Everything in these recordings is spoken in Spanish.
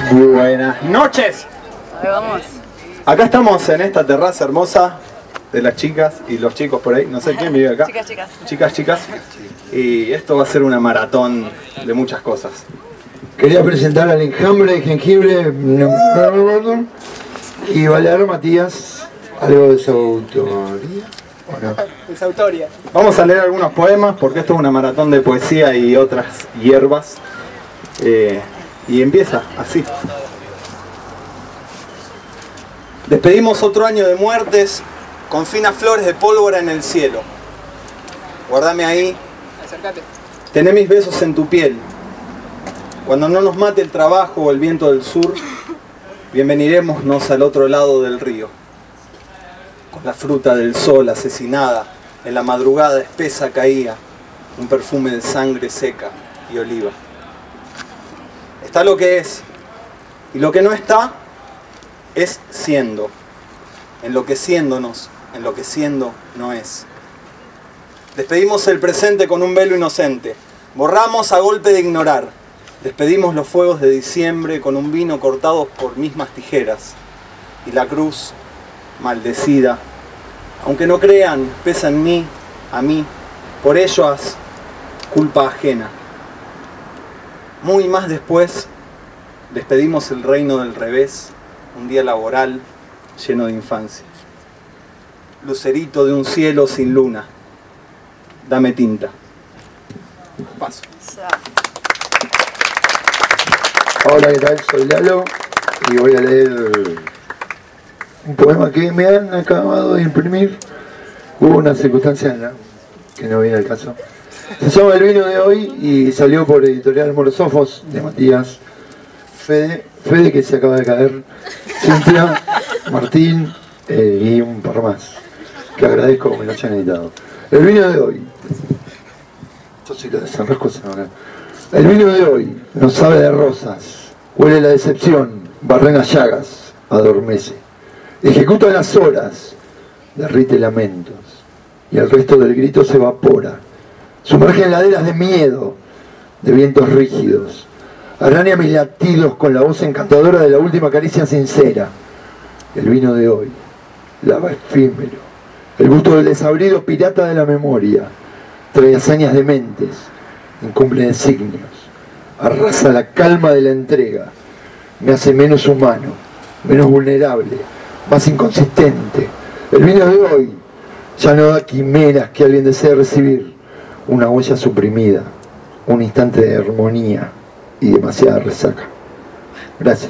Buenas noches. Ahí vamos. Acá estamos en esta terraza hermosa de las chicas y los chicos por ahí. No sé quién vive acá. Chicas. Y esto va a ser una maratón de muchas cosas. Quería presentar al Enjambre de Jengibre y Balear Matías, algo de su autoría. ¿O no? De su autoría. Vamos a leer algunos poemas porque esto es una maratón de poesía y otras hierbas. Y empieza así. Despedimos otro año de muertes con finas flores de pólvora en el cielo. Guardame ahí. Acércate. Tené mis besos en tu piel. Cuando no nos mate el trabajo o el viento del sur, bienvenirémonos al otro lado del río. Con la fruta del sol asesinada, en la madrugada espesa caía un perfume de sangre seca y oliva. Está lo que es, y lo que no está es siendo. Enloqueciéndonos, enloqueciendo no es. Despedimos el presente con un velo inocente. Borramos a golpe de ignorar. Despedimos los fuegos de diciembre con un vino cortado por mismas tijeras. Y la cruz, maldecida, aunque no crean, pesa en mí, a mí, por ello haz culpa ajena. Muy más después, despedimos el reino del revés, un día laboral lleno de infancia. Lucerito de un cielo sin luna, dame tinta. Paso. Hola, ¿qué tal? Soy Lalo y voy a leer un poema que me han acabado de imprimir. Hubo una circunstancia que no viene al caso. Se llama El vino de hoy y salió por editorial Morosofos de Matías, Fede que se acaba de caer, Cintia, Martín y un par más, que agradezco que me lo hayan editado. El vino de hoy. Yo sí lo desenrosco ahora. El vino de hoy no sabe de rosas, huele la decepción, barrena llagas, adormece, ejecuta las horas, derrite lamentos, y el resto del grito se evapora, sumerge en laderas de miedo, de vientos rígidos, araña mis latidos con la voz encantadora de la última caricia sincera. El vino de hoy, lava efímero, el gusto del desabrido pirata de la memoria, trae hazañas dementes, incumple designios, arrasa la calma de la entrega, me hace menos humano, menos vulnerable, más inconsistente. El vino de hoy ya no da quimeras que alguien desee recibir, una huella suprimida, un instante de armonía y demasiada resaca. Gracias.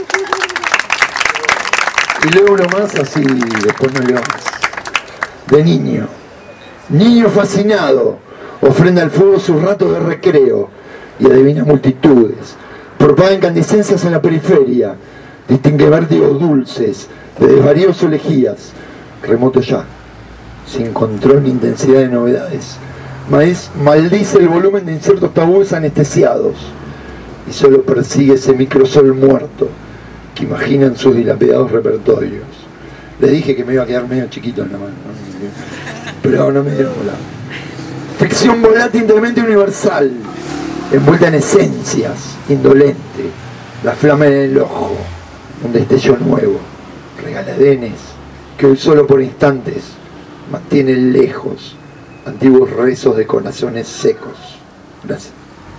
Y leo uno más, así después no leo más. De niño fascinado, ofrenda al fuego sus ratos de recreo y adivina multitudes, propaga incandescencias en la periferia, distingue vértigos dulces de desvaríos o elegías, remoto ya, sin control ni intensidad de novedades, maldice el volumen de inciertos tabúes anestesiados y solo persigue ese microsol muerto que imagina en sus dilapidados repertorios. Le dije que me iba a quedar medio chiquito en la mano, pero no me dio bola. Ficción volátil integralmente universal, envuelta en esencias, indolente, la flama en el ojo, un destello nuevo, regaladenes que hoy solo por instantes mantienen lejos antiguos rezos de corazones secos. Gracias.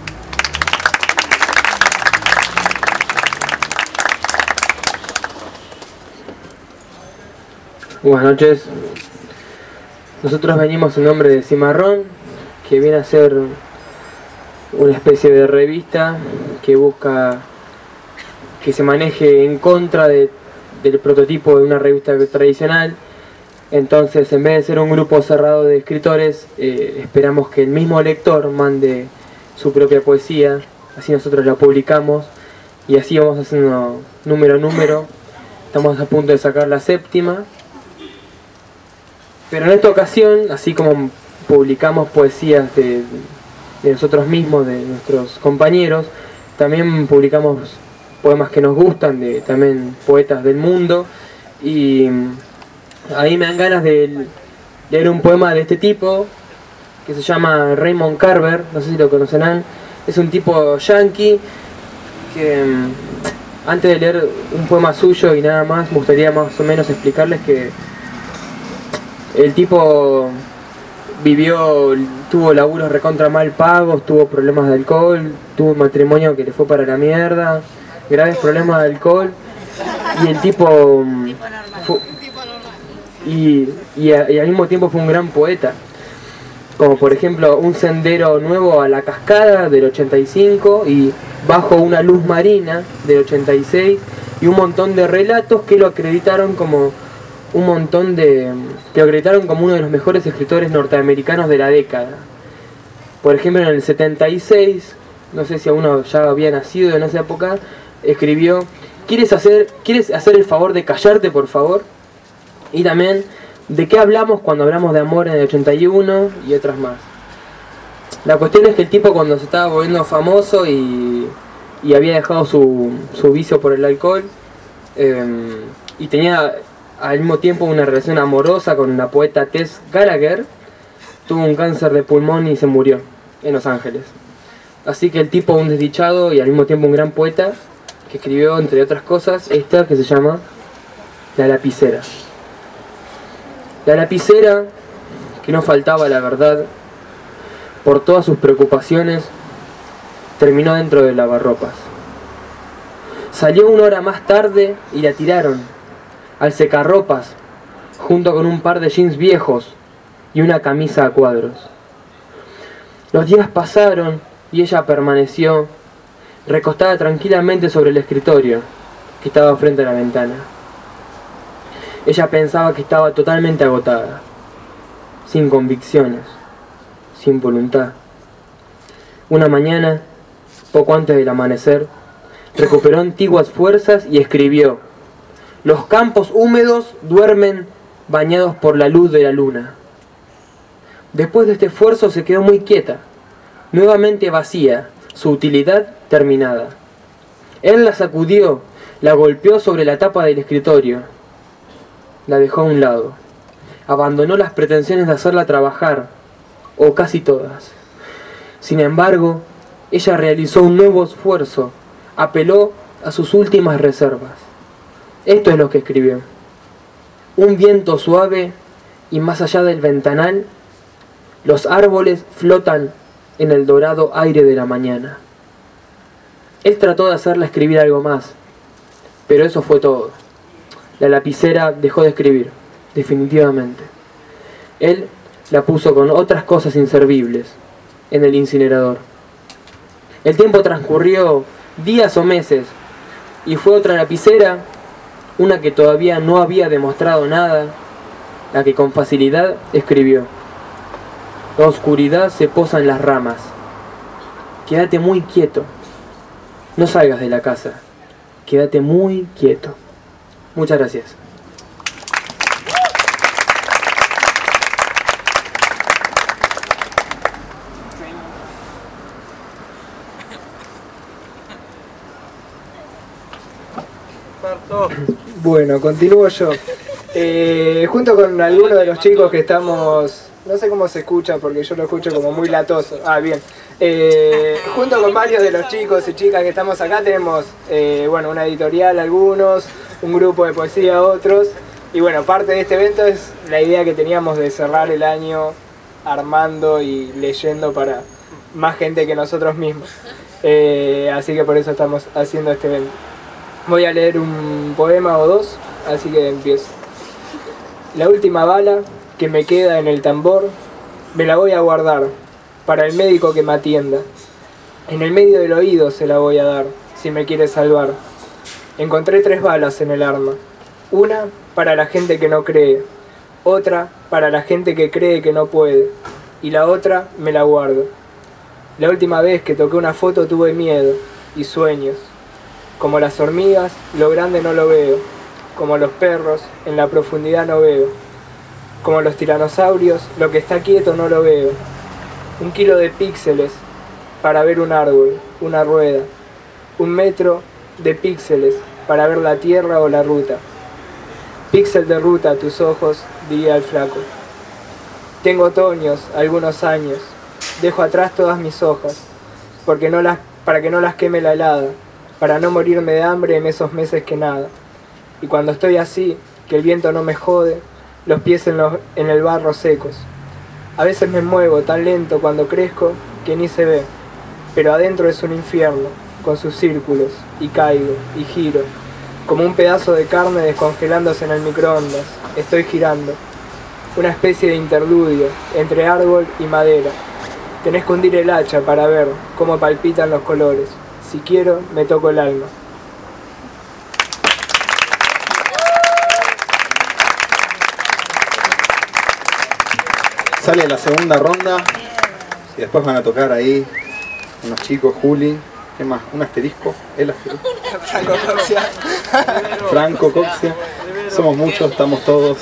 Buenas noches. Nosotros venimos en nombre de Cimarrón, que viene a ser una especie de revista que busca que se maneje en contra del prototipo de una revista tradicional. Entonces, en vez de ser un grupo cerrado de escritores, esperamos que el mismo lector mande su propia poesía, así nosotros la publicamos y así vamos haciendo número a número. Estamos a punto de sacar la 7ª. Pero en esta ocasión, así como publicamos poesías de nosotros mismos, de nuestros compañeros, también publicamos poemas que nos gustan, de también poetas del mundo, y a mí me dan ganas de leer un poema de este tipo, que se llama Raymond Carver, no sé si lo conocerán. Es un tipo yankee que Antes de leer un poema suyo y nada más, me gustaría más o menos explicarles que el tipo tuvo laburos recontra mal pagos, tuvo problemas de alcohol, tuvo un matrimonio que le fue para la mierda, graves problemas de alcohol, y el tipo y al mismo tiempo fue un gran poeta, como por ejemplo Un sendero nuevo a la cascada del 85 y Bajo una luz marina del 86, y un montón de relatos que lo acreditaron como uno de los mejores escritores norteamericanos de la década. Por ejemplo, en el 76, no sé si uno ya había nacido en esa época, escribió: ¿Quieres hacer el favor de callarte, por favor? Y también ¿De qué hablamos cuando hablamos de amor en el 81? Y otras más. La cuestión es que el tipo, cuando se estaba volviendo famoso y había dejado su vicio por el alcohol, y tenía al mismo tiempo una relación amorosa con la poeta Tess Gallagher, tuvo un cáncer de pulmón y se murió en Los Ángeles. Así que el tipo, un desdichado y al mismo tiempo un gran poeta, que escribió, entre otras cosas, esta que se llama La lapicera. La lapicera, que no faltaba la verdad, por todas sus preocupaciones, terminó dentro del lavarropas. Salió 1 hora más tarde y la tiraron al secarropas, junto con un par de jeans viejos y una camisa a cuadros. Los días pasaron y ella permaneció recostada tranquilamente sobre el escritorio que estaba frente a la ventana. Ella pensaba que estaba totalmente agotada, sin convicciones, sin voluntad. Una mañana, poco antes del amanecer, recuperó antiguas fuerzas y escribió: «Los campos húmedos duermen bañados por la luz de la luna». Después de este esfuerzo se quedó muy quieta, nuevamente vacía, su utilidad terminada. Él la sacudió, la golpeó sobre la tapa del escritorio, la dejó a un lado. Abandonó las pretensiones de hacerla trabajar, o casi todas. Sin embargo, ella realizó un nuevo esfuerzo, apeló a sus últimas reservas. Esto es lo que escribió: «Un viento suave y más allá del ventanal, los árboles flotan en el dorado aire de la mañana». Él trató de hacerla escribir algo más, pero eso fue todo. La lapicera dejó de escribir, definitivamente. Él la puso con otras cosas inservibles en el incinerador. El tiempo transcurrió días o meses, y fue otra lapicera, una que todavía no había demostrado nada, la que con facilidad escribió: «La oscuridad se posa en las ramas. Quédate muy quieto. No salgas de la casa. Quédate muy quieto». Muchas gracias. Bueno, continúo yo. Junto con algunos de los chicos que estamos... No sé cómo se escucha porque yo lo escucho como muy latoso. Ah, bien. Junto con varios de los chicos y chicas que estamos acá tenemos, bueno, una editorial algunos, un grupo de poesía otros. Y bueno, parte de este evento es la idea que teníamos de cerrar el año armando y leyendo para más gente que nosotros mismos. Así que por eso estamos haciendo este evento. Voy a leer un poema o dos, así que empiezo. La última bala que me queda en el tambor, me la voy a guardar para el médico que me atienda. En el medio del oído se la voy a dar, si me quiere salvar. Encontré 3 balas en el arma. Una para la gente que no cree, otra para la gente que cree que no puede, y la otra me la guardo. La última vez que toqué una foto tuve miedo y sueños. Como las hormigas, lo grande no lo veo. Como los perros, en la profundidad no veo. Como los tiranosaurios, lo que está quieto no lo veo. 1 kilo de píxeles para ver un árbol, una rueda. 1 metro de píxeles para ver la tierra o la ruta. Píxel de ruta a tus ojos, diría el flaco. Tengo otoños, algunos años. Dejo atrás todas mis hojas, para que no las queme la helada. para no morirme de hambre en esos meses que nada. Y cuando estoy así, que el viento no me jode, los pies en el barro secos. A veces me muevo tan lento cuando crezco que ni se ve, pero adentro es un infierno, con sus círculos, y caigo, y giro, como un pedazo de carne descongelándose en el microondas. Estoy girando, una especie de interludio entre árbol y madera. Tenés que hundir el hacha para ver cómo palpitan los colores. Si quiero, me toco el alma. Sale la segunda ronda y después van a tocar ahí unos chicos, Juli, ¿qué más? ¿Un asterisco? ¿El asterisco? Franco Coxia. Somos muchos, estamos todos.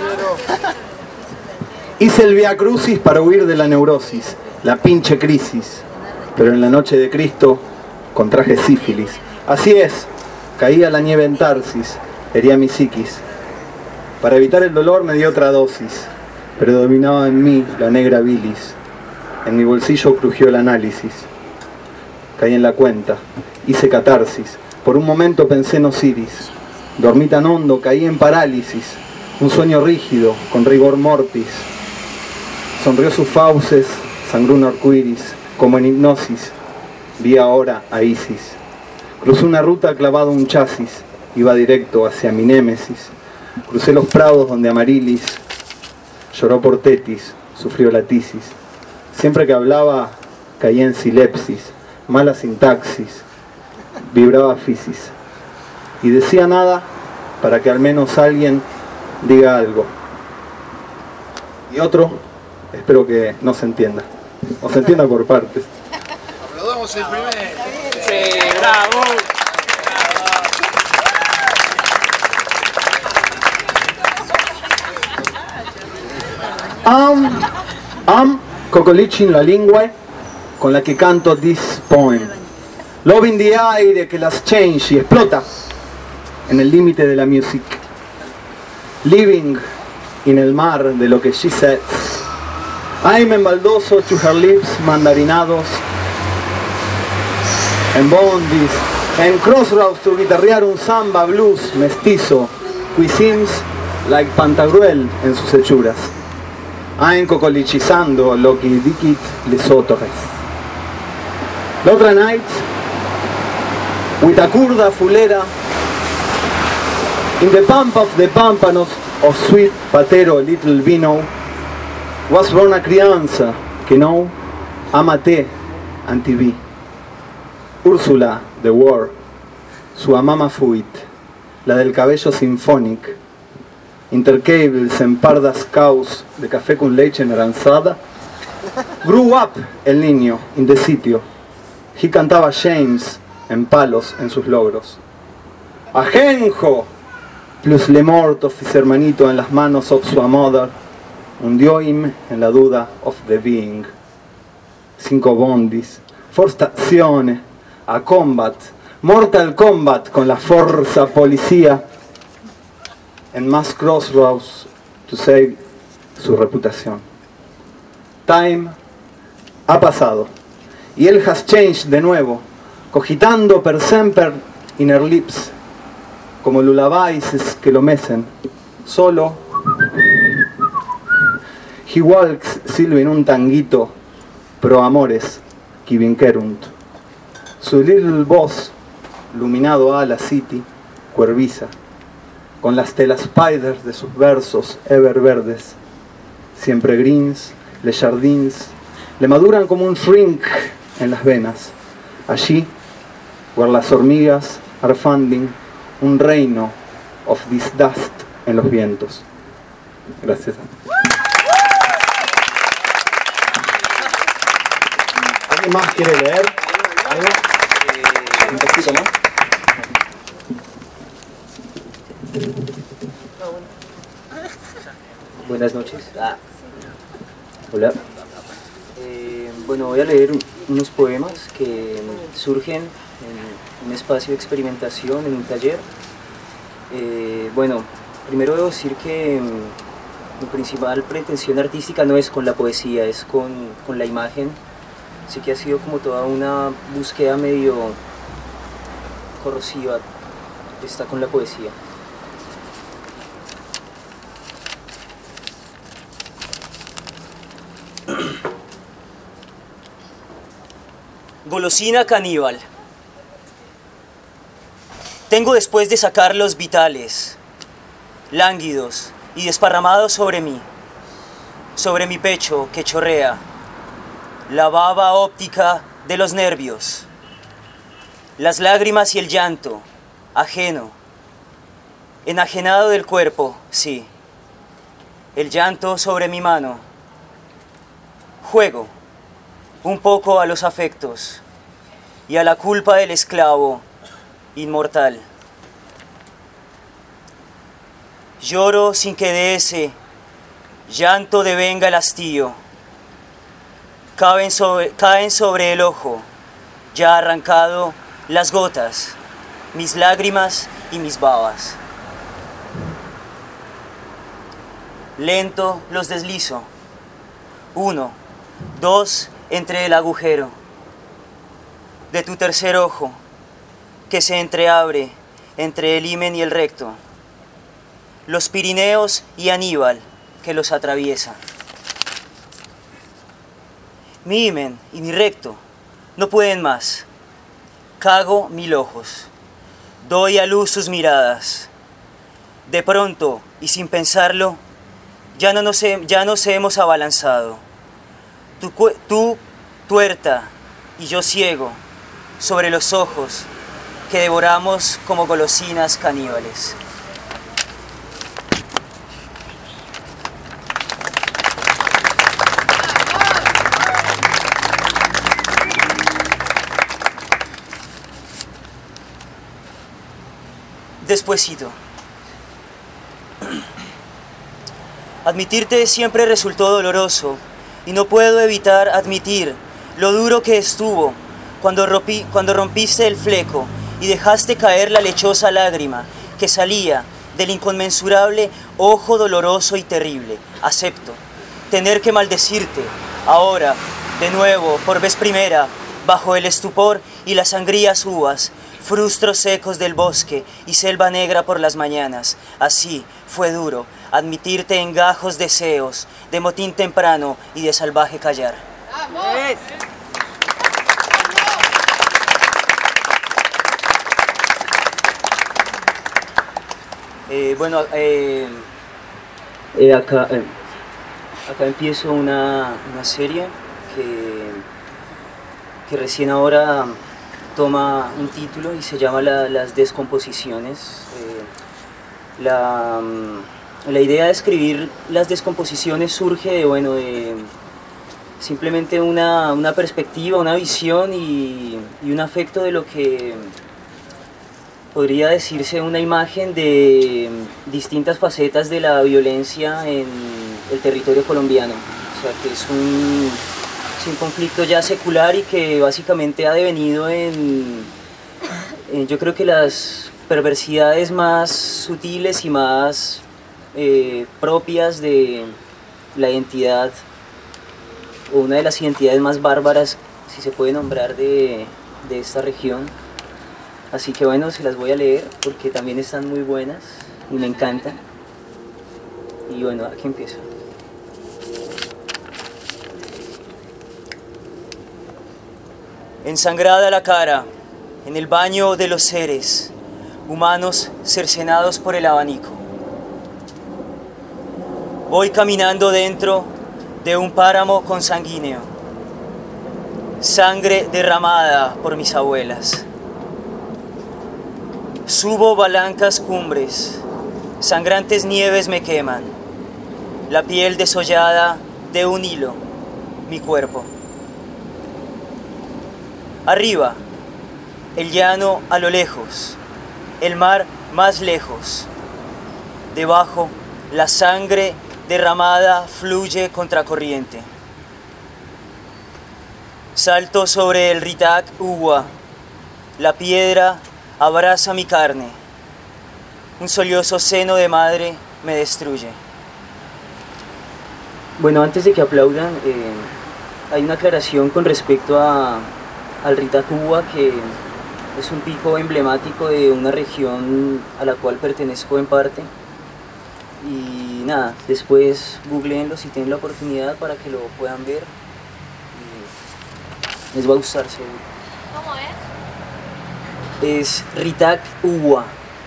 Hice el Via Crucis para huir de la neurosis, la pinche crisis, pero en la noche de Cristo contraje sífilis. Así es, caía la nieve en Tarsis, hería mi psiquis. Para evitar el dolor me di otra dosis. Predominaba en mí la negra bilis. En mi bolsillo crujió el análisis. Caí en la cuenta. Hice catarsis. Por un momento pensé en Osiris. Dormí tan hondo, caí en parálisis. Un sueño rígido, con rigor mortis. Sonrió sus fauces, sangró un arcoíris. Como en hipnosis, vi ahora a Isis. Crucé una ruta clavado un chasis. Iba directo hacia mi némesis. Crucé los prados donde Amarilis lloró por Tetis, sufrió la tisis. Siempre que hablaba, caía en silepsis, mala sintaxis, vibraba fisis. Y decía nada para que al menos alguien diga algo. Y otro, espero que no se entienda. O se entienda por partes. Aplaudamos el primero. Sí, bravo. Cocolichin la lingua con la que canto this poem. Loving the aire que las change y explota en el límite de la music. Living in el mar de lo que she says. I'm en baldoso to her lips mandarinados. En bondis, en crossroads to guitarrear un samba blues mestizo. We seems like Pantagruel en sus hechuras. I'm cocolichizando lo que dicit les otros. La otra night, Huitacurda fulera, in the pampa of the pampanos of sweet patero little vino, was born a crianza que no amate antiví. Úrsula, the war, su amama fuit, la del cabello sinfónic, intercables en pardas caus de café con leche naranjada. Grew up el niño in the sitio. He cantaba James en palos en sus logros. Ajenjo plus le mort of his hermanito en las manos of su mother. Hundió him en la duda of the being. 5 bondis, 4 stazione, a combat, mortal combat con la fuerza policía. En más crossroads to save su reputación. Time ha pasado y él has changed de nuevo, cogitando per semper in her lips, como lullabies que lo mecen. Solo he walks silva en un tanguito pro amores que vinquerunt. Su little voz, luminado a la city, cuerviza con las telas spiders de sus versos ever verdes, siempre greens, le jardins, le maduran como un shrink en las venas. Allí, where las hormigas are funding un reino of this dust en los vientos. Gracias. ¿Alguien más quiere leer algo? Un poquito más. Buenas noches. Hola. Bueno, voy a leer unos poemas que surgen en un espacio de experimentación, en un taller. Bueno, primero debo decir que mi principal pretensión artística no es con la poesía, es con la imagen. Así que ha sido como toda una búsqueda medio corrosiva está con la poesía. Golosina caníbal. Tengo después de sacarlos vitales, lánguidos y desparramados sobre mi pecho que chorrea, la baba óptica de los nervios, las lágrimas y el llanto, ajeno, enajenado del cuerpo, sí, el llanto sobre mi mano. Juego un poco a los afectos y a la culpa del esclavo inmortal. Lloro sin que de ese llanto devenga el hastío. Caen sobre el ojo, ya arrancado, las gotas, mis lágrimas y mis babas. Lento los deslizo, 1, 2, entre el agujero de tu tercer ojo, que se entreabre entre el himen y el recto, los Pirineos y Aníbal que los atraviesa. Mi himen y mi recto no pueden más. Cago 1000 ojos, doy a luz sus miradas. De pronto y sin pensarlo, ya nos hemos abalanzado. Tú tuerta y yo ciego sobre los ojos que devoramos como golosinas caníbales. Despuésito. Admitirte siempre resultó doloroso y no puedo evitar admitir lo duro que estuvo cuando rompiste el fleco y dejaste caer la lechosa lágrima que salía del inconmensurable ojo doloroso y terrible. Acepto tener que maldecirte ahora, de nuevo, por vez primera, bajo el estupor y las sangrías uvas, frustros secos del bosque y selva negra por las mañanas. Así fue duro admitirte en gajos deseos de motín temprano y de salvaje callar. ¡Vamos! Acá empiezo una serie que recién ahora toma un título y se llama Las descomposiciones. La idea de escribir las descomposiciones surge de simplemente una perspectiva, una visión y un afecto de lo que podría decirse una imagen de distintas facetas de la violencia en el territorio colombiano. O sea, que es un conflicto ya secular y que básicamente ha devenido en yo creo que las perversidades más sutiles y más propias de la identidad, o una de las identidades más bárbaras, si se puede nombrar, de esta región. Así que bueno, se las voy a leer porque también están muy buenas y me encantan. Y bueno, aquí empiezo. Ensangrada la cara, en el baño de los seres humanos cercenados por el abanico. Voy caminando dentro de un páramo consanguíneo, sangre derramada por mis abuelas. Subo balancas cumbres, sangrantes nieves me queman, la piel desollada de un hilo, mi cuerpo. Arriba, el llano a lo lejos, el mar más lejos. Debajo, la sangre derramada fluye contracorriente. Salto sobre el Ritac Uwa, la piedra abraza mi carne. Un sollozo seno de madre me destruye. Bueno, antes de que aplaudan, hay una aclaración con respecto al Ritac Uwa que Es un pico emblemático de una región a la cual pertenezco en parte. Y nada, después googleenlo si tienen la oportunidad para que lo puedan ver. Y les va a gustar seguro. ¿Cómo es? Es Ritak Uwa.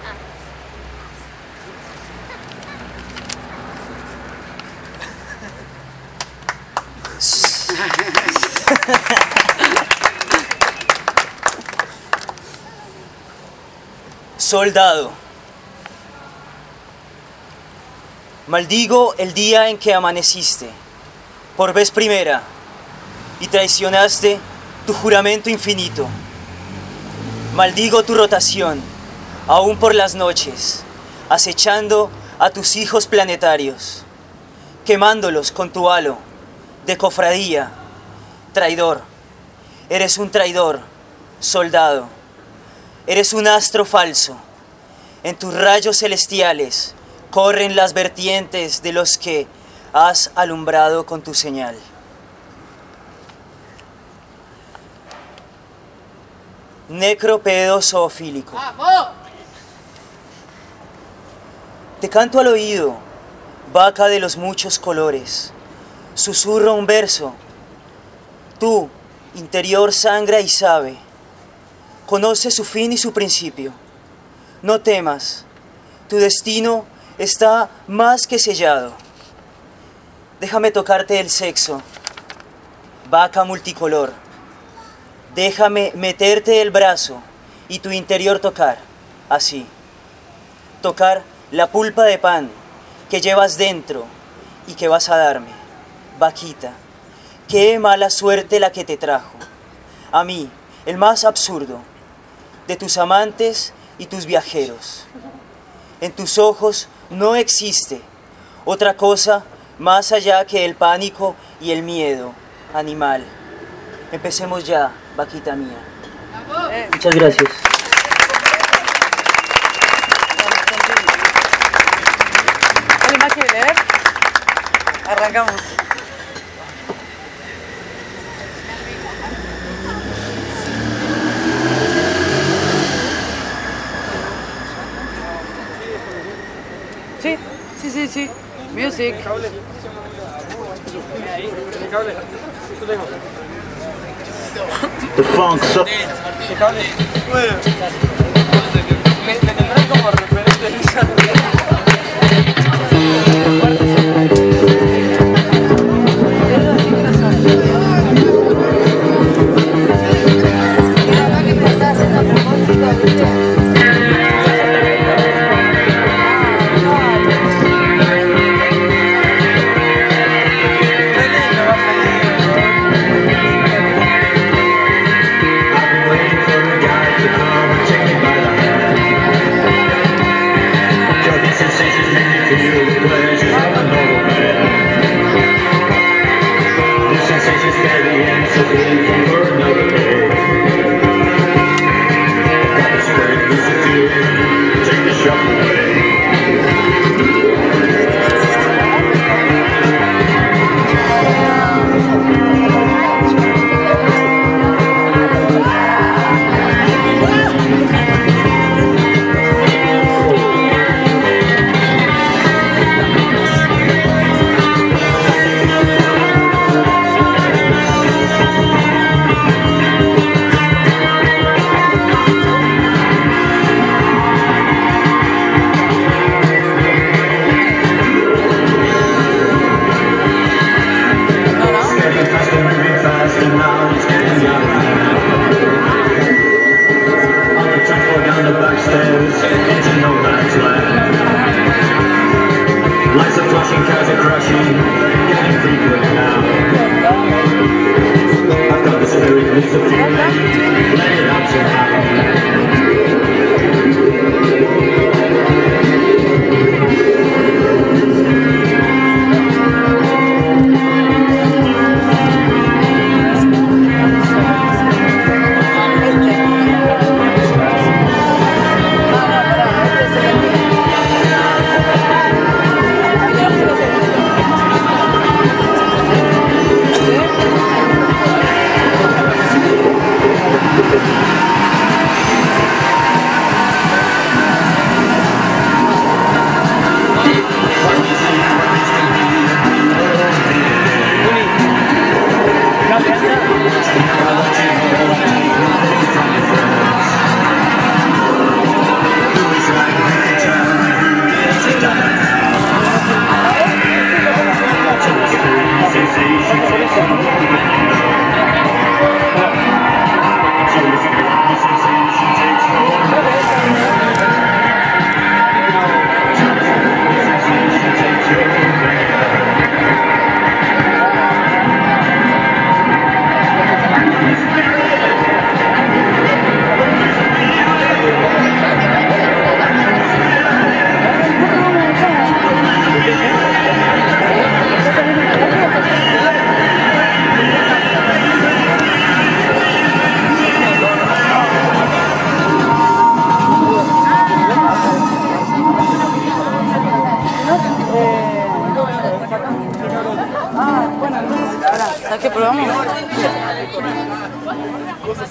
Soldado. Maldigo el día en que amaneciste, por vez primera, y traicionaste tu juramento infinito. Maldigo tu rotación, aún por las noches, acechando a tus hijos planetarios, quemándolos con tu halo de cofradía. Traidor, eres un traidor, soldado. Eres un astro falso. En tus rayos celestiales corren las vertientes de los que has alumbrado con tu señal. Necropedo zoofílico. Te canto al oído, vaca de los muchos colores. Susurro un verso. Tu interior sangra y sabe. Conoce su fin y su principio. No temas, tu destino está más que sellado. Déjame tocarte el sexo, vaca multicolor. Déjame meterte el brazo y tu interior tocar, así. Tocar la pulpa de pan que llevas dentro y que vas a darme. Vaquita, qué mala suerte la que te trajo. A mí, el más absurdo de tus amantes y tus viajeros. En tus ojos no existe otra cosa más allá que el pánico y el miedo, animal. Empecemos ya, vaquita mía. Muchas gracias. ¿Alguien más quiere leer? Arrancamos. Sí, sí, sí, sí. Music. The funk so Me tendrán como referente. I've been waiting for the guy to come and take me by the hand.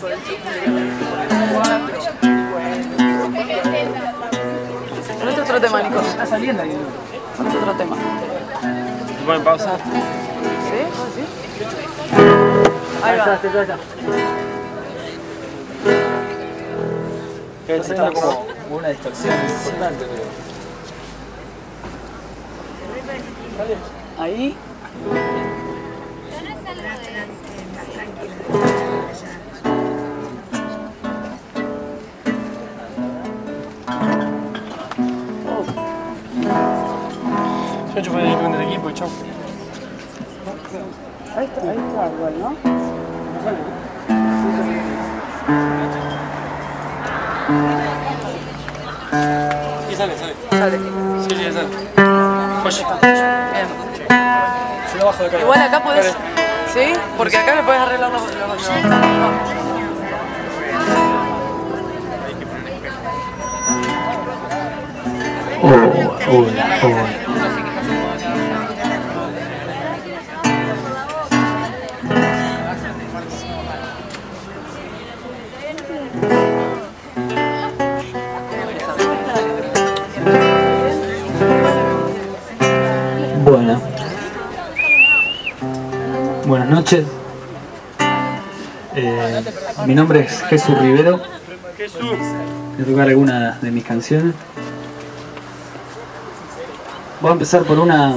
Con este otro tema, Nico. Está saliendo ahí. Con este otro tema. ¿Ponen pausa? ¿Sí? ¿Sí? Ahí va. Está teniendo como una distorsión importante, creo. Ahí. Yo fue con el equipo y chau. Ahí está igual, ¿no? Y sale. Sale. Sí, sale. Oye. Bien. Se lo bajo de acá. Igual acá podés. ¿Sí? Porque acá me podés arreglar los. Bueno, buenas noches. Mi nombre es Jesús Rivero. Voy a tocar algunas de mis canciones. Voy a empezar por una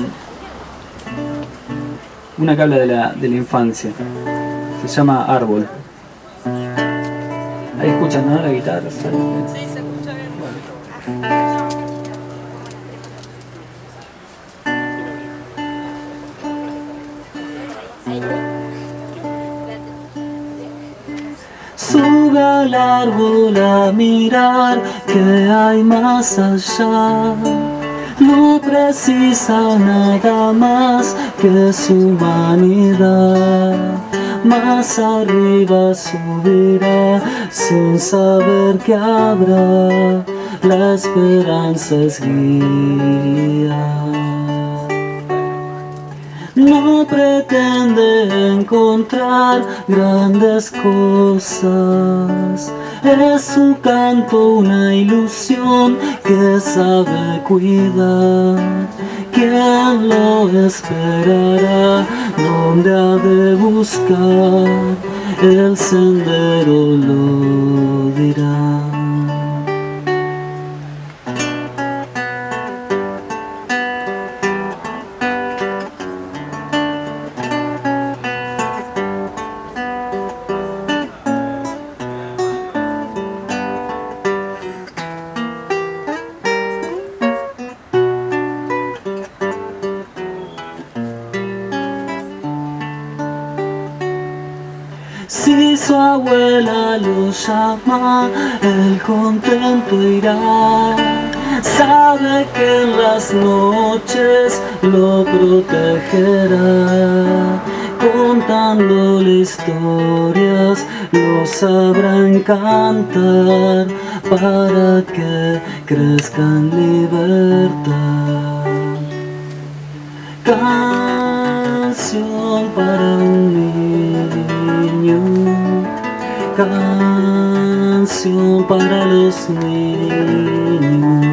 que habla de la infancia. Se llama Árbol. Ahí escuchan, ¿no? La guitarra. Sí, se escucha bien. Sube al árbol a mirar que hay más allá. No precisa nada más que su vanidad. Más arriba subirá sin saber que habrá. La esperanza es guía. No pretende encontrar grandes cosas. Es su canto una ilusión que sabe cuidar. ¿Quién lo esperará? ¿Dónde ha de buscar? El sendero lo dirá. Si su abuela lo llama, él contento irá. Sabe que en las noches lo protegerá. Contándole historias, lo sabrá encantar para que crezca en libertad. Canción para un niño, canción para los niños.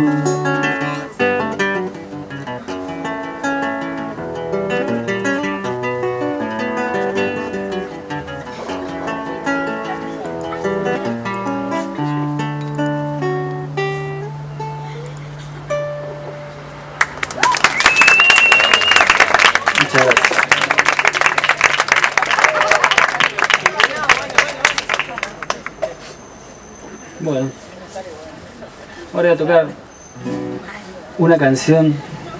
Muchas gracias. Bueno, ahora voy a tocar una canción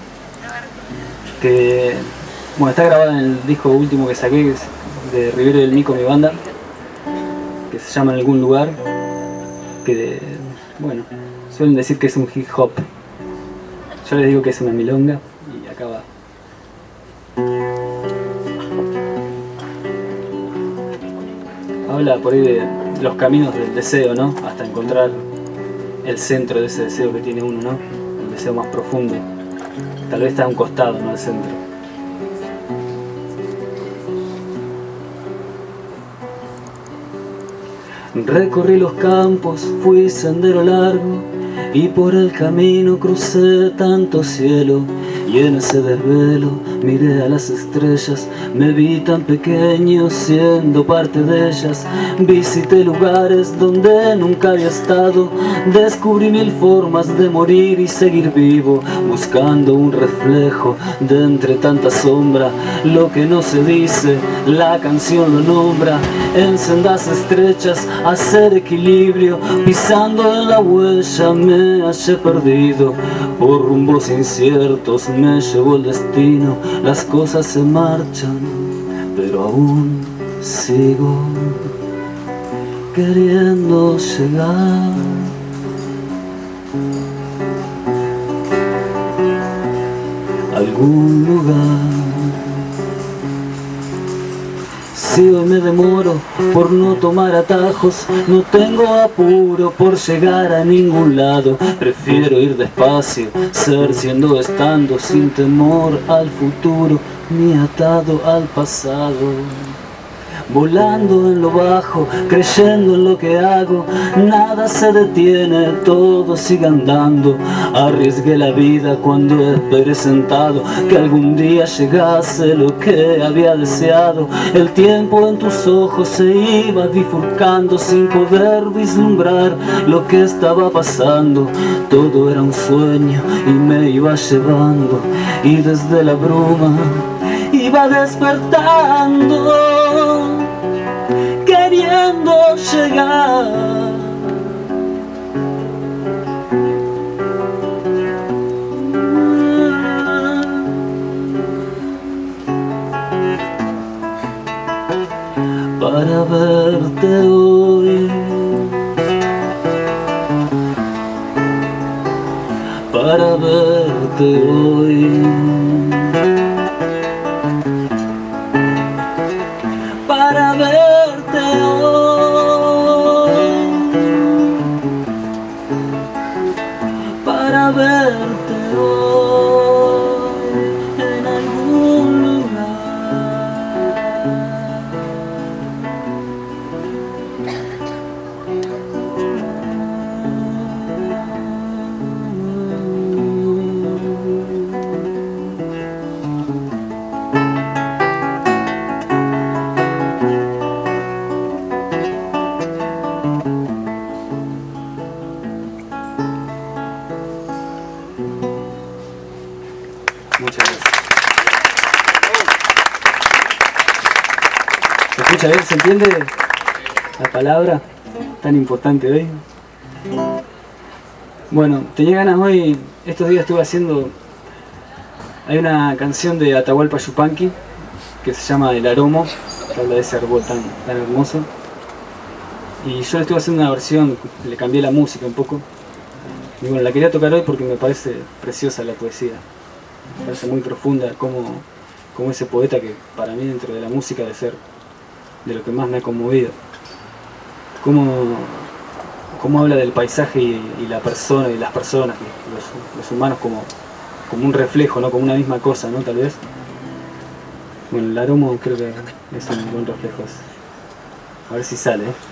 que, bueno, está grabada en el disco último que saqué, que es de Rivero y el Mico, mi banda, que se llama En algún lugar, que, bueno, suelen decir que es un hip hop. Yo les digo que es una milonga y acá va. Habla por ahí de los caminos del deseo, ¿no? Hasta encontrar el centro de ese deseo que tiene uno, ¿no? El deseo más profundo. Tal vez está a un costado, no al centro. Recorrí los campos, fui sendero largo y por el camino crucé tanto cielo. Y en ese desvelo miré a las estrellas, me vi tan pequeño siendo parte de ellas. Visité lugares donde nunca había estado, descubrí mil formas de morir y seguir vivo, buscando un reflejo de entre tanta sombra. Lo que no se dice, la canción lo nombra. En sendas estrechas, hacer equilibrio, pisando en la huella me hallé perdido. Por rumbos inciertos me llevó el destino, las cosas se marchan, pero aún sigo queriendo llegar. A algún lugar. Si hoy me demoro por no tomar atajos, no tengo apuro por llegar a ningún lado. Prefiero ir despacio, ser siendo estando, sin temor al futuro ni atado al pasado. Volando en lo bajo, creyendo en lo que hago, nada se detiene, todo sigue andando. Arriesgué la vida cuando esperé sentado que algún día llegase lo que había deseado. El tiempo en tus ojos se iba bifurcando sin poder vislumbrar lo que estaba pasando. Todo era un sueño y me iba llevando, y desde la bruma iba despertando, queriendo llegar. Para verte hoy, para verte hoy, para verte hoy, para verte hoy en algún lugar. Muchas gracias. ¿Se escucha bien? ¿Se entiende la palabra tan importante hoy? Bueno, tenía ganas hoy, estos días estuve haciendo, hay una canción de Atahualpa Yupanqui que se llama El Aromo, que habla de ese árbol tan hermoso. Y yo le estuve haciendo una versión, le cambié la música un poco. Y bueno, la quería tocar hoy porque me parece preciosa la poesía. Me parece muy profunda como ese poeta que para mí dentro de la música debe ser de lo que más me ha conmovido. Cómo habla del paisaje y la persona y las personas, los humanos como un reflejo, ¿no? Como una misma cosa, ¿no? Tal vez. Bueno, el aroma creo que es un buen reflejo. A ver si sale, ¿eh?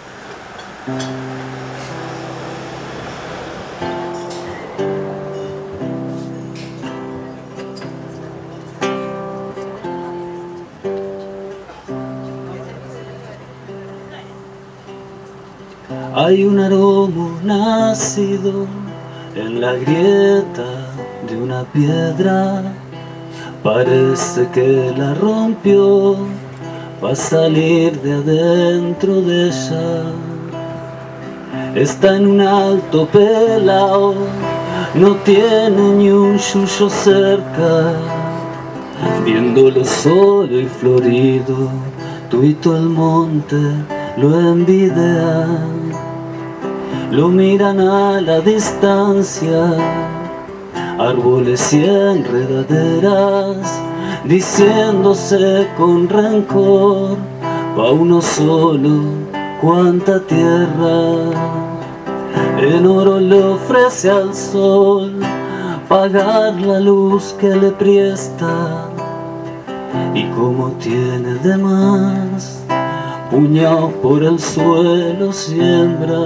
Hay un aroma nacido en la grieta de una piedra. Parece que la rompió para salir de adentro de ella. Está en un alto pelao, no tiene ni un yuyo cerca. Viéndolo solo y florido, tuito el monte lo envidian. Lo miran a la distancia, árboles y enredaderas, diciéndose con rencor, pa' uno solo, cuánta tierra. En oro le ofrece al sol pagar la luz que le presta, y como tiene de más, puñado por el suelo siembra.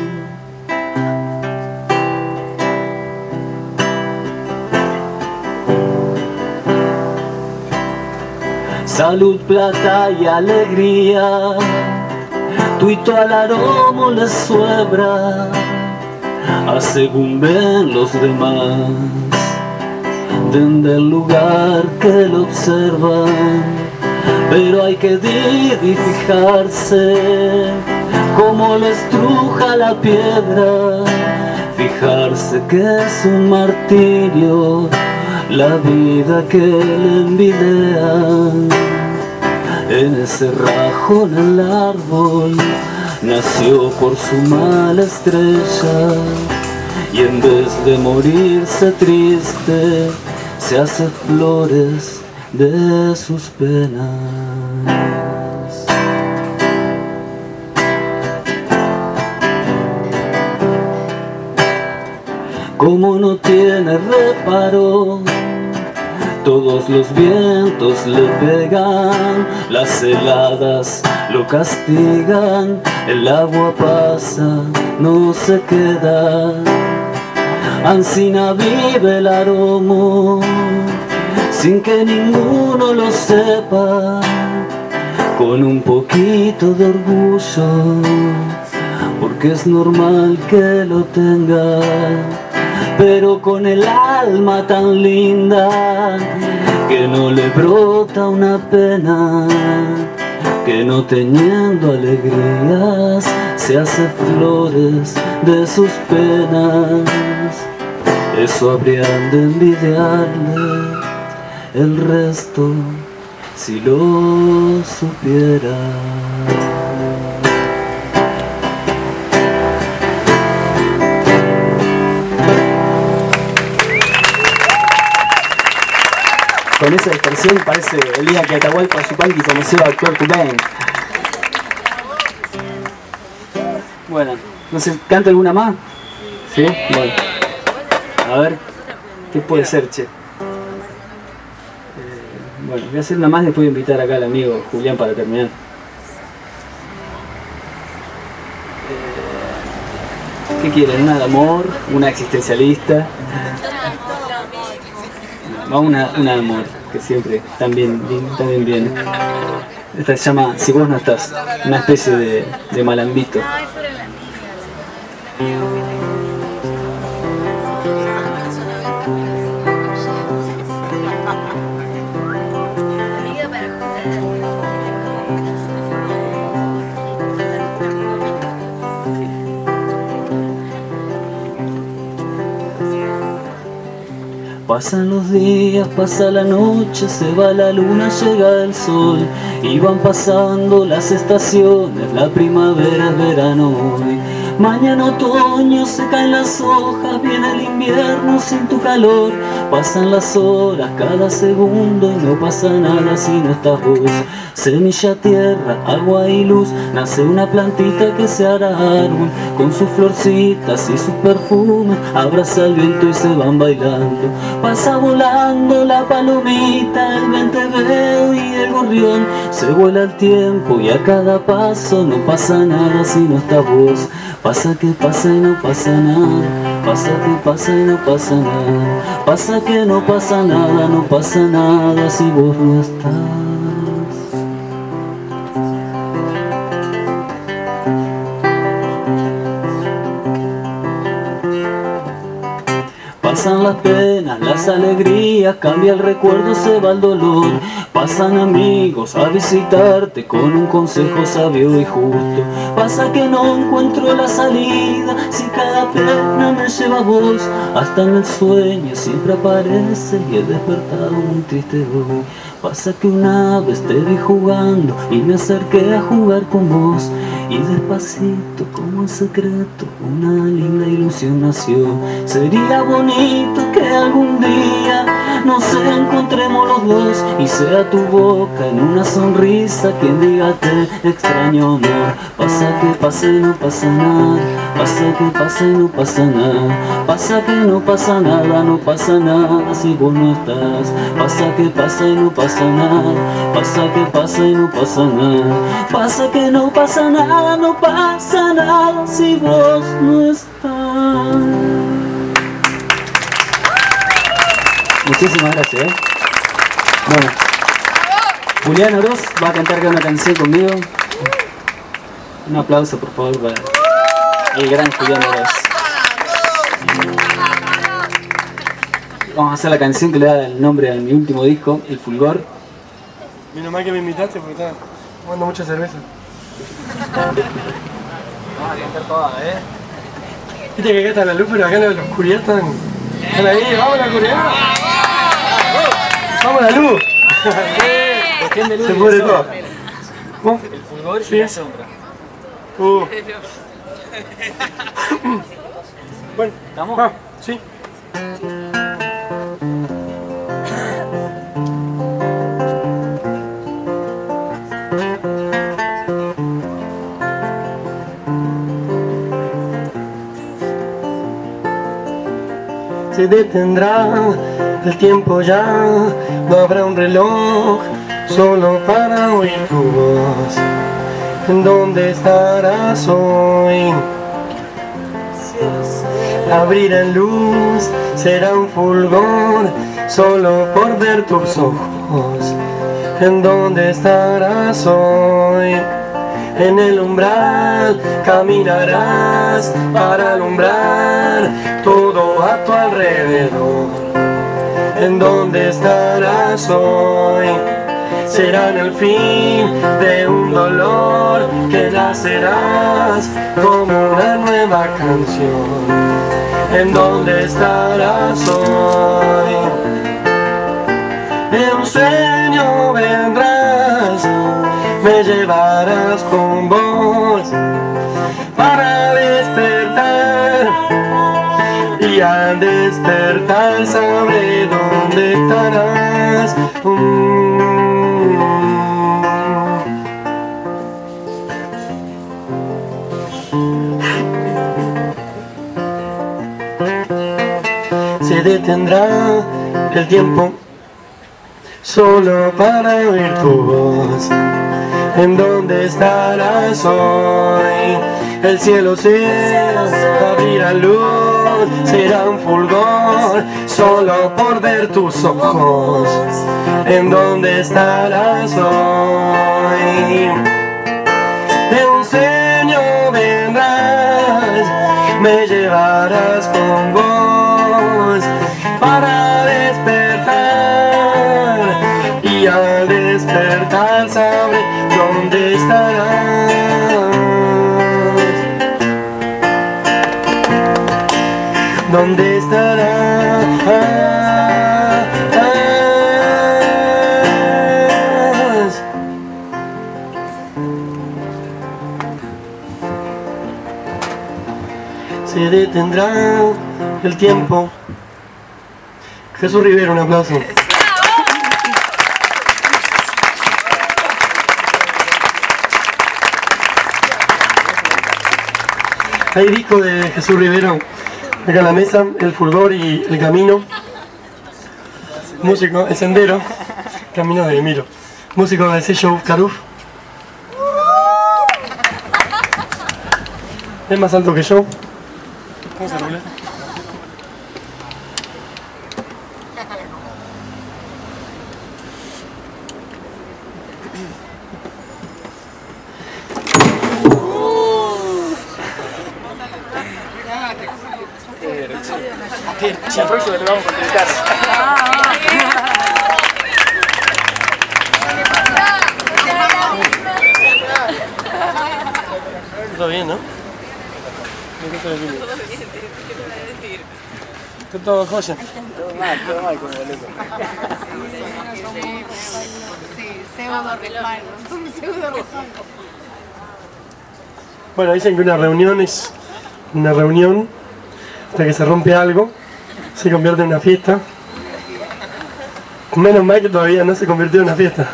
Salud, plata y alegría, tuito al aromo le suebra, a según ven los demás, desde el lugar que lo observan. Pero hay que ir y fijarse cómo le estruja la piedra, fijarse que es un martirio la vida que le envidian. En ese rajo en el árbol nació por su mala estrella, y en vez de morirse triste se hace flores de sus penas. Como no tiene reparo, todos los vientos le pegan, las heladas lo castigan, el agua pasa, no se queda. Ansina vive el aromo, sin que ninguno lo sepa, con un poquito de orgullo, porque es normal que lo tenga, pero con el alma tan linda que no le brota una pena, que no teniendo alegrías se hace flores de sus penas. Eso habrían de envidiarle el resto si lo supiera. Con esa dispersión parece el día que Atahualpa Yupanqui conoció a Kurt Cobain. Bueno, no sé, ¿canta alguna más? ¿Sí? Bueno. A ver, ¿qué puede ser, che? Bueno, voy a hacer una más y después voy a invitar acá al amigo Julián para terminar. ¿Qué quieren? ¿Una de amor? ¿Una existencialista? Vamos una de amor, que siempre también viene. Esta se llama Si vos no estás, una especie de malambito. Pasan los días, pasa la noche, se va la luna, llega el sol, y van pasando las estaciones, la primavera, el verano hoy. Mañana otoño, se caen las hojas, viene el invierno sin tu calor. Pasan las horas, cada segundo, y no pasa nada si no estás vos. Semilla, tierra, agua y luz, nace una plantita que se hará árbol, con sus florcitas y sus perfumes, abraza el viento y se van bailando. Pasa volando la palomita, el venteveo y el gorrión, se vuela el tiempo y a cada paso no pasa nada si no estás vos. Pasa que pasa y no pasa nada, pasa que pasa y no pasa nada, pasa que no pasa nada, no pasa nada si vos no estás. Pasan las penas, las alegrías, cambia el recuerdo, se va el dolor. Pasan amigos a visitarte con un consejo sabio y justo. Pasa que no encuentro la salida, si cada pena me lleva a vos. Hasta en el sueño siempre aparece y he despertado muy triste hoy. Pasa que una vez te vi jugando y me acerqué a jugar con vos, y despacito, como en secreto, una linda ilusión nació. Sería bonito que algún día nos encontremos los dos y sea tu boca en una sonrisa quien diga te extraño amor. Pasa que pasa y no pasa nada, pasa que pasa y no pasa nada, pasa que no pasa nada, no pasa nada si vos no estás. Pasa que pasa y no pasa nada, pasa que pasa y no pasa nada, pasa que no pasa nada, no pasa nada si vos no estás. Muchísimas gracias. Bueno, Julián Oroz va a cantar una canción conmigo. Un aplauso por favor para el gran Julián Oroz. Vamos a hacer la canción que le da el nombre a mi último disco, El Fulgor. Menos mal que me invitaste porque estaba tomando mucha cerveza. Vamos a cantar todas, Viste que acá está la luz, pero acá en la oscuridad están ahí. ¡Vamos a la oscuridad! ¡Vamos a la luz! Se pudre todo. ¿Cómo? El fulgor y la sombra. Bueno, ¿estamos? Sí. Se detendrá el tiempo ya, no habrá un reloj solo para oír tu voz. ¿En dónde estarás hoy? Abrir en luz será un fulgor solo por ver tus ojos. ¿En dónde estarás hoy? En el umbral caminarás para alumbrar todo a tu alrededor. ¿En dónde estarás hoy? Será en el fin de un dolor que nacerás como una nueva canción. ¿En dónde estarás hoy? En un sueño vendrás, me llevarás con vos para despertar, y al despertar sabré dónde estarás. Se detendrá el tiempo solo para oír tu voz. ¿En dónde estarás hoy? El cielo se abrirá luz, será un fulgor solo por ver tus ojos. ¿En dónde estarás hoy? De un sueño vendrás, me llevarás con vos para despertar, y al despertar sabré dónde estarás. ¿Dónde estarás? Se detendrá el tiempo. Jesús Rivera, un aplauso. Hay disco de Jesús Rivera acá en la mesa, El Fulgor y El Camino. Músico, El Sendero, Camino de Emiro. Músico del sello Caruf. Es más alto que yo. ¿Cómo se regula? La próxima te vamos a contestar. Todo bien, ¿no? Todo bien, ¿qué te voy a decir? Está todo joya. Todo mal como boludo. Sí, pseudo respaldo. Un pseudo respaldo. Bueno, dicen que una reunión es una reunión hasta que se rompe algo, se convierte en una fiesta. Menos mal que todavía no se convirtió en una fiesta.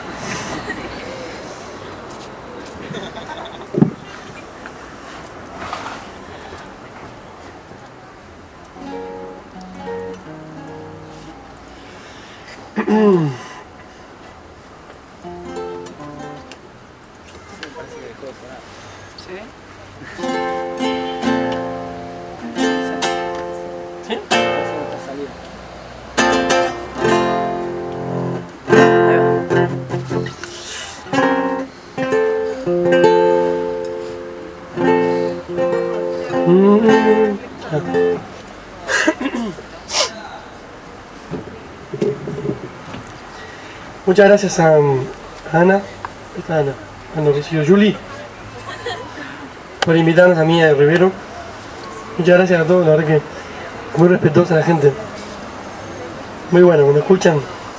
Muchas gracias a Ana, esta Ana, Rocío Juli, por invitarnos a mí a Rivero. Muchas gracias a todos, la verdad que muy respetuosa la gente. Muy bueno, ¿me escuchan?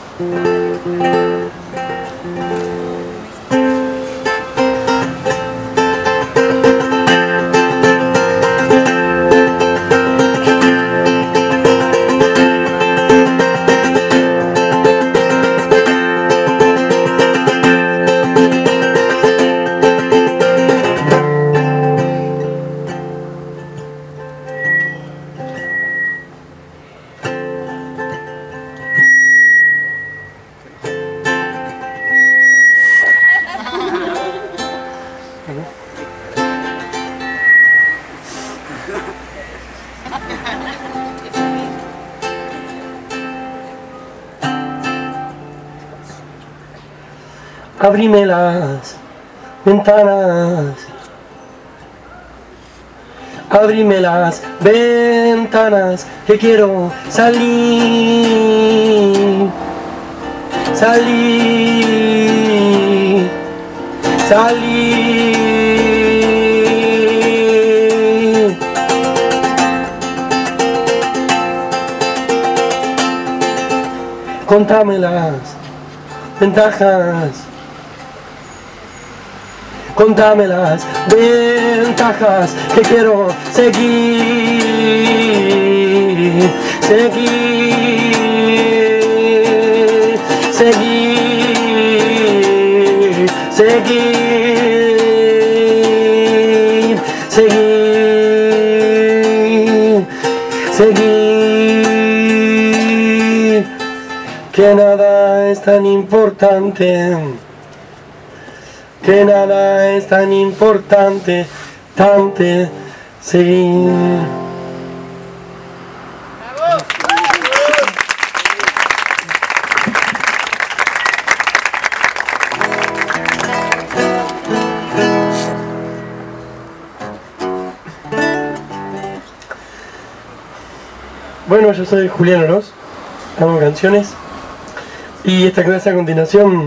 Abrime las ventanas, abrime las ventanas, que quiero salir, salir, salir. Contame las ventajas, contame las ventajas, que quiero seguir, seguir, seguir, seguir, seguir, seguir, que nada es tan importante, que nada es tan importante, tante, seguir. Bueno, yo soy Julián Oroz, hago canciones y esta clase a continuación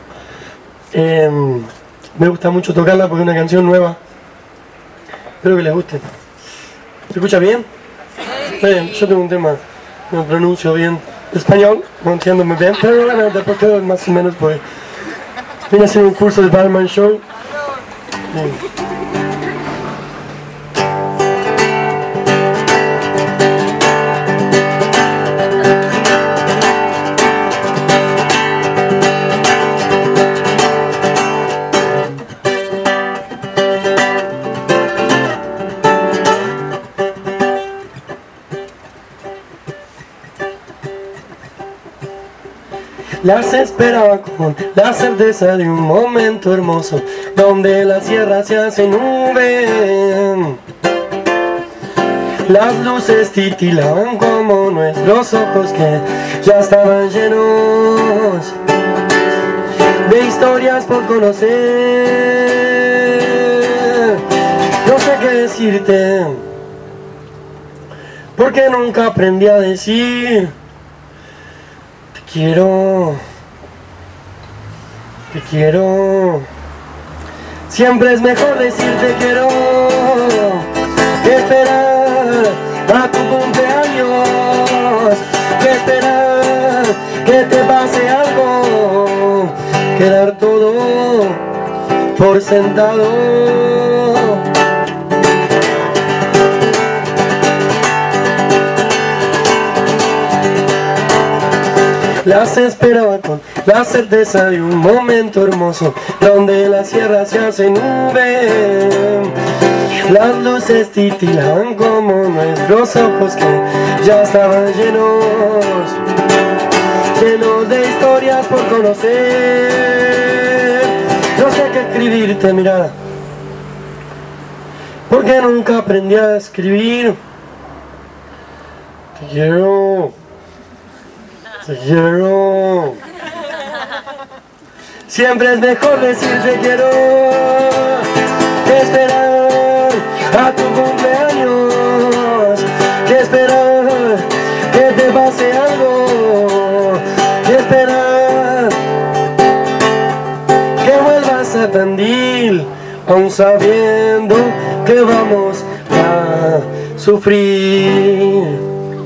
me gusta mucho tocarla porque es una canción nueva. Espero que les guste. ¿Se escucha bien? Bien, yo tengo un tema, no pronuncio bien español, no entiendo muy bien, pero bueno, después quedo más o menos pues. Vine a hacer un curso de Barman Show. Bien. Las esperaba con la certeza de un momento hermoso, donde la sierra se hace nube. Las luces titilaban como nuestros ojos que ya estaban llenos de historias por conocer. No sé qué decirte, porque nunca aprendí a decir te quiero, te quiero. Siempre es mejor decir te quiero que esperar a tu cumpleaños, que esperar que te pase algo, que dar todo por sentado. Las esperaba con la certeza de un momento hermoso, donde la sierra se hace nube. Las luces titilaban como nuestros ojos que ya estaban llenos de historias por conocer. No sé qué escribirte, mira, porque nunca aprendí a escribir. Te quiero. Siempre es mejor decir te quiero que esperar a tu cumpleaños, que esperar que te pase algo, que esperar que vuelvas a Tandil, aun sabiendo que vamos a sufrir.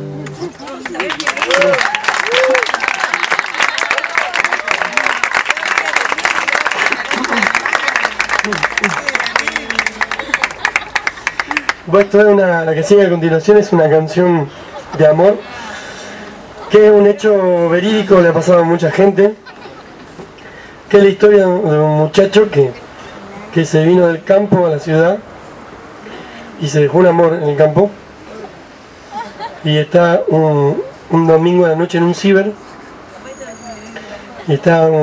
Bueno, la que sigue a continuación es una canción de amor, que es un hecho verídico, le ha pasado a mucha gente, que es la historia de un muchacho que se vino del campo a la ciudad y se dejó un amor en el campo, y está un domingo a la noche en un ciber, y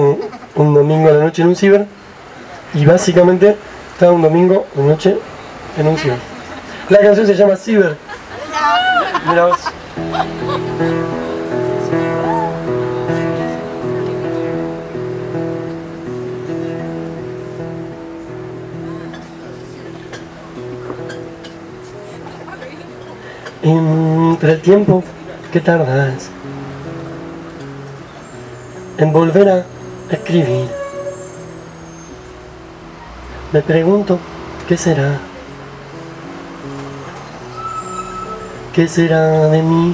básicamente está un domingo a la noche en un ciber. La canción se llama Ciber. Mira vos. Entre el tiempo que tardas en volver a escribir, me pregunto qué será. ¿Qué será de mí?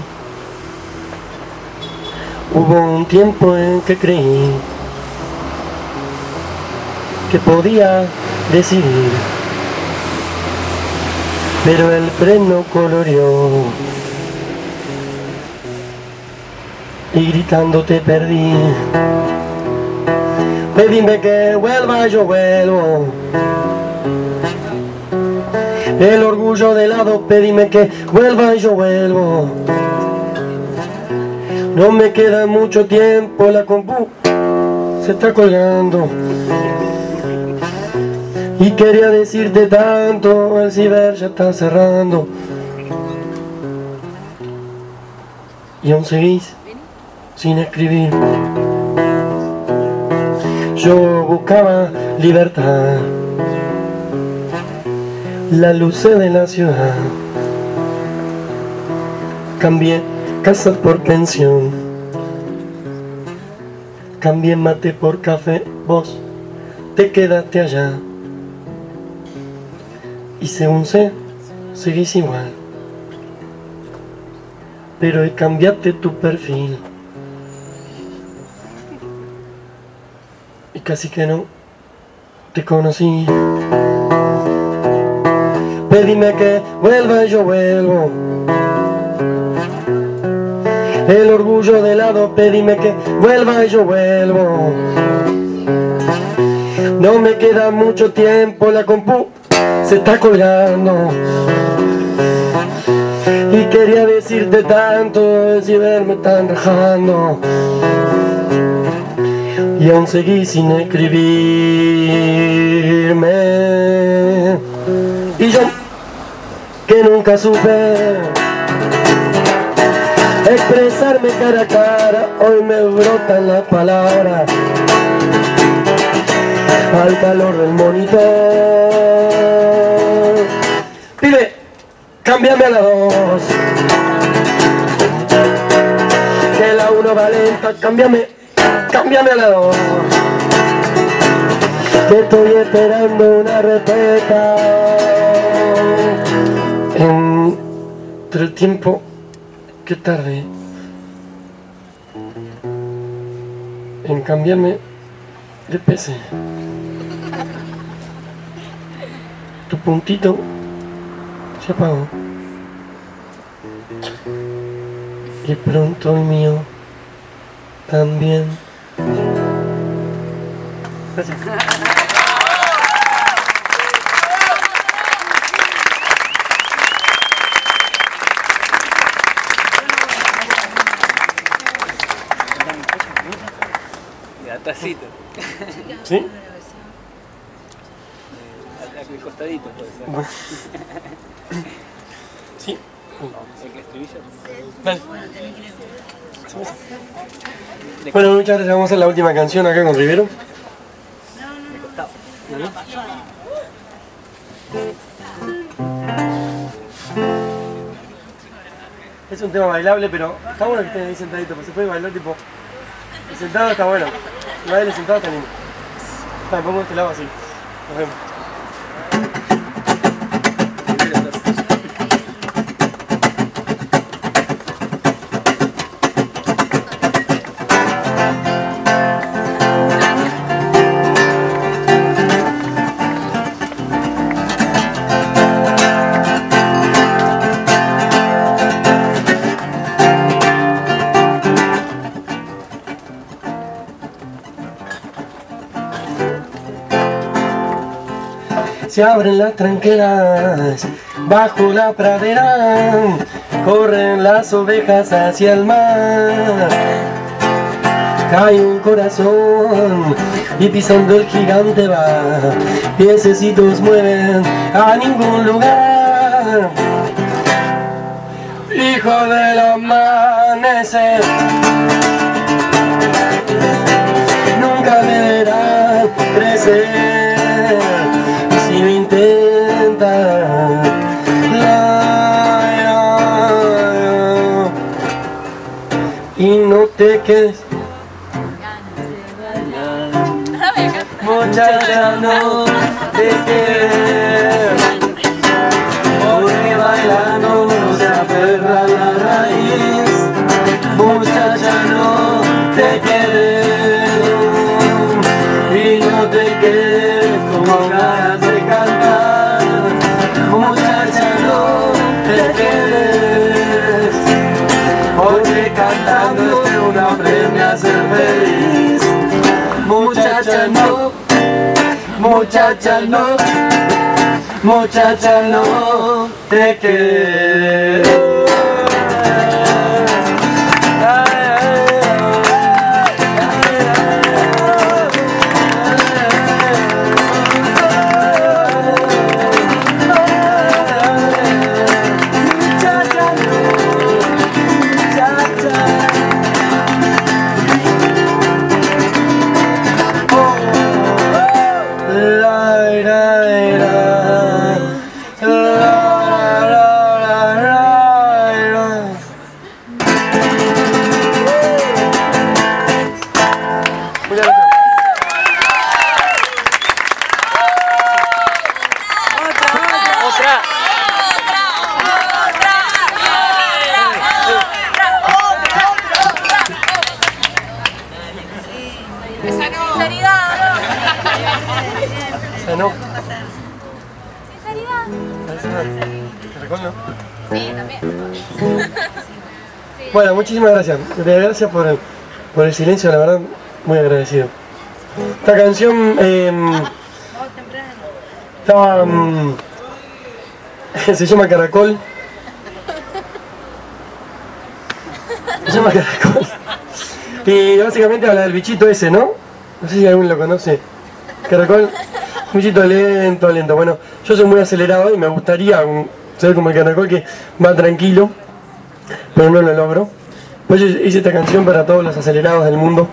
Hubo un tiempo en que creí que podía decidir, pero el freno coloreó y gritando te perdí. Pedime que vuelva, yo vuelvo. El orgullo de lado, pedime que vuelva y yo vuelvo. No me queda mucho tiempo, la compu se está colgando. Y quería decirte tanto, el ciber ya está cerrando. Y aún seguís sin escribir. Yo buscaba libertad, la luz de la ciudad. Cambié casa por pensión, cambié mate por café, vos te quedaste allá. Y según sé, seguís igual, pero hoy cambiaste tu perfil. Y casi que no te conocí. Pedime que vuelva y yo vuelvo. El orgullo de lado, pedime que vuelva y yo vuelvo. No me queda mucho tiempo, la compu se está colgando. Y quería decirte tanto, el ciber me están rajando. Y aún seguí sin escribirme. Y yo, que nunca supe expresarme cara a cara, hoy me brotan las palabras al calor del monitor. Pibe, cámbiame a la 2, que la 1 va lenta, cámbiame a la 2, que estoy esperando una respuesta. Entre el tiempo que tardé en cambiarme de PC, tu puntito se apagó y pronto el mío también. Gracias. De atrásito. ¿Sí? El costadito puede ser. Bueno. Sí. El estribillo. Dale. Bueno, muchas gracias. Vamos a hacer la última canción acá con Rivero. De costado. Es un tema bailable, pero está bueno que estén ahí sentaditos, porque se puede bailar tipo... El sentado está bueno. El baile sentado está lindo. Me pongo de este lado así. Nos vemos. Se abren las tranqueras bajo la pradera, corren las ovejas hacia el mar. Cae un corazón y pisando el gigante va, piececitos mueven a ningún lugar. Hijo del amanecer, nunca me verás crecer. Si lo intenta, y no te quedes, muchacha, no te quedes, porque bailando no se aferra la raíz. Muchacha, no te quedes, y no te quedes como ganas de cantar. Muchacha, no te quedes, porque cantando es que uno aprende a ser feliz. Muchacha, no, muchacha, no, muchacha, no te quedes. No. Sí, también. Bueno, muchísimas gracias. Gracias por el silencio, la verdad, muy agradecido. Esta canción estaba, se llama Caracol. Se llama Caracol. Y básicamente habla del bichito ese, ¿no? No sé si alguien lo conoce. Caracol. Un bichito lento, lento. Bueno, yo soy muy acelerado y me gustaría ser como el caracol que va tranquilo, pero no lo logro. Pues yo hice esta canción para todos los acelerados del mundo.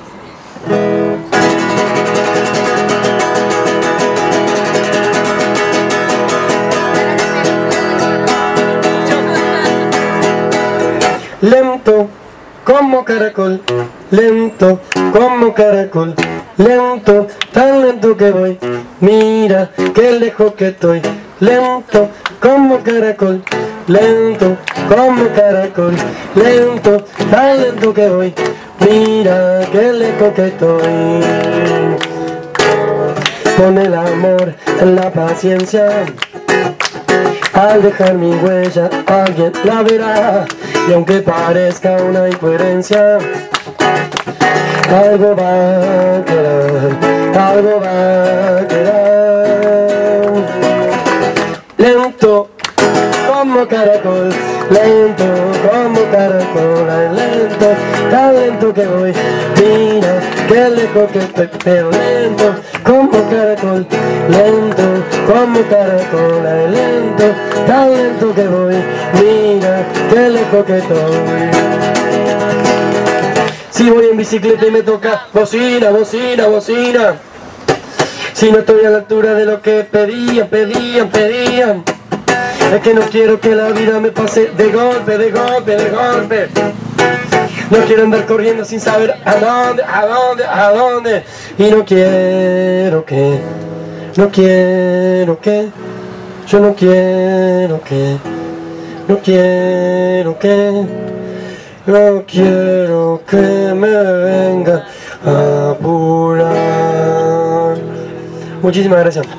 Lento como caracol, lento como caracol, lento, tan lento que voy, mira qué lejos que estoy. Lento como caracol, lento como caracol, lento, tan lento que voy, mira qué lejos que estoy. Con el amor en la paciencia, al dejar mi huella alguien la verá, y aunque parezca una incoherencia, algo va a quedar, algo va a quedar. Lento como caracol, lento como caracol, ay, lento, tan lento que voy, mira qué lejos que estoy, pero lento como caracol, lento como caracol, ay, lento, tan lento que voy, mira qué lejos que estoy. Si voy en bicicleta y me toca bocina, bocina, bocina, si no estoy a la altura de lo que pedían, pedían, pedían, es que no quiero que la vida me pase de golpe, de golpe, de golpe. No quiero andar corriendo sin saber a dónde, a dónde, a dónde. Y no quiero que, no quiero que, yo no quiero que, no quiero que, no quiero que me venga a apurar. Muchísimas gracias.